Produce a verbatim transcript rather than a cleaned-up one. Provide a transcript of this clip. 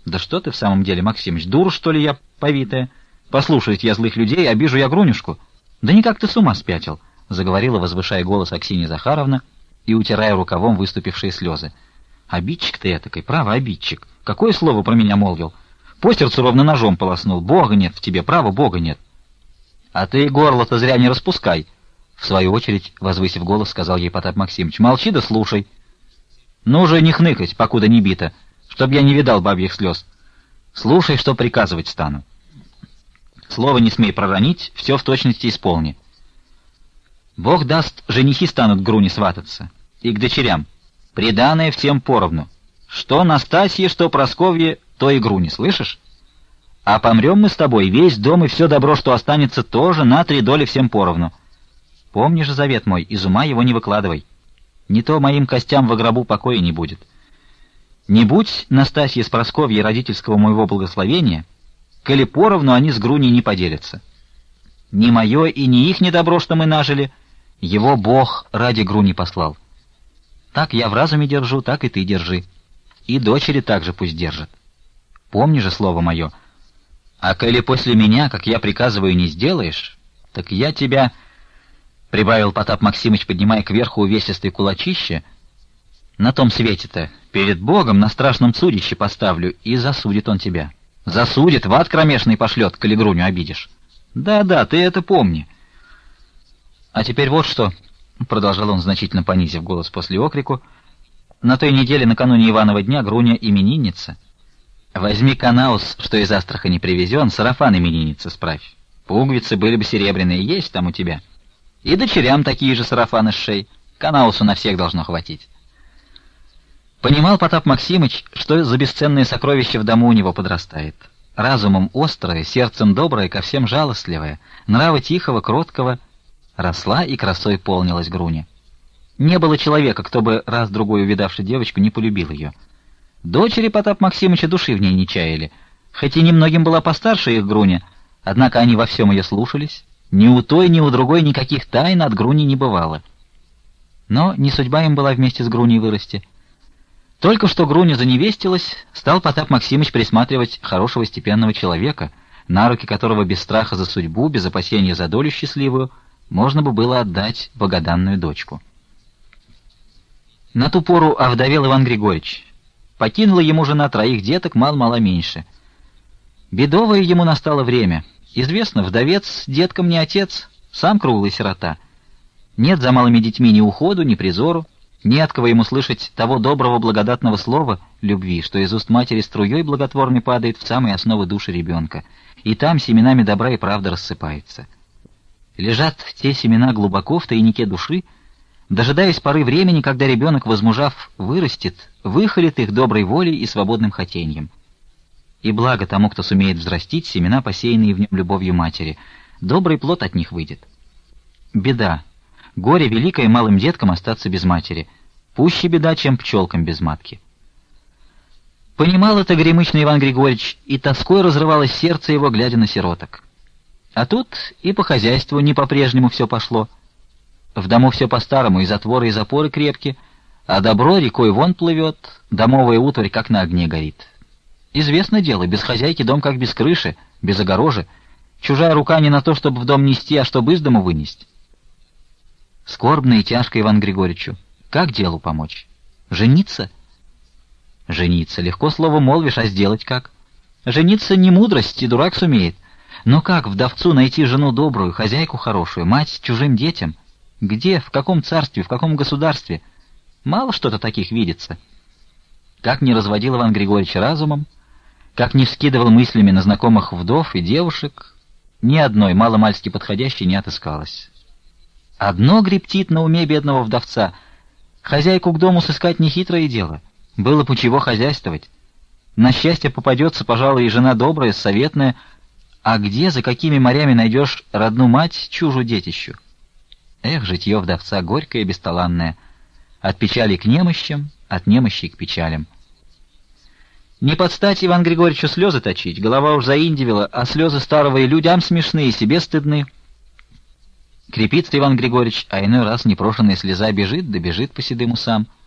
Да что ты в самом деле, Максимыч, дур, что ли, я повитая? Послушать я злых людей, обижу я Грунюшку. Да никак ты с ума спятил, — заговорила, возвышая голос, Аксинья Захаровна и утирая рукавом выступившие слезы. Обидчик ты этакой, право, обидчик. Какое слово про меня молвил? По сердцу ровно ножом полоснул. Бога нет в тебе, право, Бога нет. А ты горло-то зря не распускай, — в свою очередь, возвысив голос, сказал ей Потап Максимыч. Молчи да слушай. Ну же не хныкать, покуда не бита, чтоб я не видал бабьих слез. Слушай, что приказывать стану. Слово не смей проронить, все в точности исполни. Бог даст, женихи станут к Груне свататься, и к дочерям. Приданое всем поровну. Что Настасье, что Прасковье, то и Груне, слышишь? А помрем мы с тобой, весь дом и все добро, что останется, тоже на три доли всем поровну. Помни же завет мой, из ума его не выкладывай. Не то моим костям во гробу покоя не будет. Не будь Настасье с Прасковьей родительского моего благословения, коли поровну они с Груней не поделятся. Ни мое и ни их недобро, что мы нажили, его Бог ради Груни послал. Так я в разуме держу, так и ты держи. И дочери также пусть держат. Помни же слово мое. А коли после меня, как я приказываю, не сделаешь, так я тебя, — прибавил Потап Максимыч, поднимая кверху увесистые кулачище, — на том свете-то перед Богом на страшном судище поставлю, и засудит он тебя. Засудит, в ад кромешный пошлет, коли Груню обидишь. Да-да, ты это помни. А теперь вот что, — продолжал он, значительно понизив голос после окрику, — на той неделе накануне Иванова дня Груня именинница. Возьми канаус, что из Астрахани привезен, сарафан именинницы справь. Пуговицы были бы серебряные, есть там у тебя. И дочерям такие же сарафаны с шеи. Канаусу на всех должно хватить. Понимал Потап Максимыч, что за бесценное сокровище в дому у него подрастает. Разумом острое, сердцем доброе, ко всем жалостливое, нрава тихого, кроткого, росла и красой полнилась Груня. Не было человека, кто бы раз-другой увидавший девочку не полюбил ее. Дочери Потап Максимыча души в ней не чаяли, хоть и немногим была постарше их Груня, однако они во всем ее слушались, ни у той, ни у другой никаких тайн от Груни не бывало. Но не судьба им была вместе с Груней вырасти. Только что Груня заневестилась, стал Потап Максимыч присматривать хорошего степенного человека, на руки которого без страха за судьбу, без опасения за долю счастливую, можно бы было отдать богоданную дочку. На ту пору овдовел Иван Григорьевич. Покинула ему жена троих деток, мал-мало меньше. Бедовое ему настало время. Известно, вдовец деткам не отец, сам круглый сирота. Нет за малыми детьми ни уходу, ни призору, не от кого ему слышать того доброго благодатного слова любви, что из уст матери струей благотворной падает в самые основы души ребенка, и там семенами добра и правды рассыпается. Лежат те семена глубоко в тайнике души, дожидаясь поры времени, когда ребенок, возмужав, вырастет, выхолит их доброй волей и свободным хотеньем. И благо тому, кто сумеет взрастить семена, посеянные в нем любовью матери, добрый плод от них выйдет. Беда, горе великое малым деткам остаться без матери, пуще беда, чем пчелкам без матки. Понимал это горемычный Иван Григорьевич, и тоской разрывалось сердце его, глядя на сироток. А тут и по хозяйству не по-прежнему все пошло. В дому все по-старому, и затворы, и запоры крепки, а добро рекой вон плывет, домовая утварь как на огне горит. Известно дело, без хозяйки дом как без крыши, без огорожи, чужая рука не на то, чтобы в дом нести, а чтобы из дому вынести. Скорбно и тяжко Иван Григорьевичу. Как делу помочь? Жениться? Жениться. Легко слово молвишь, а сделать как? Жениться не мудрость, и дурак сумеет. Но как вдовцу найти жену добрую, хозяйку хорошую, мать чужим детям? Где, в каком царстве, в каком государстве? Мало что-то таких видится. Как не разводил Иван Григорьевич разумом, как не вскидывал мыслями на знакомых вдов и девушек, ни одной маломальски подходящей не отыскалось. Одно грептит на уме бедного вдовца. Хозяйку к дому сыскать нехитрое дело. Было бы чего хозяйствовать. На счастье попадется, пожалуй, и жена добрая, советная. А где, за какими морями найдешь родну мать, чужу детищу? Эх, житье вдовца горькое и бесталанное. От печали к немощам, от немощей к печалям. Не подстать Иван Григорьевичу слезы точить, голова уж заиндивела, а слезы старого и людям смешные, и себе стыдны. Крепится Иван Григорьевич, а иной раз непрошенная слеза бежит, да бежит по седым усам.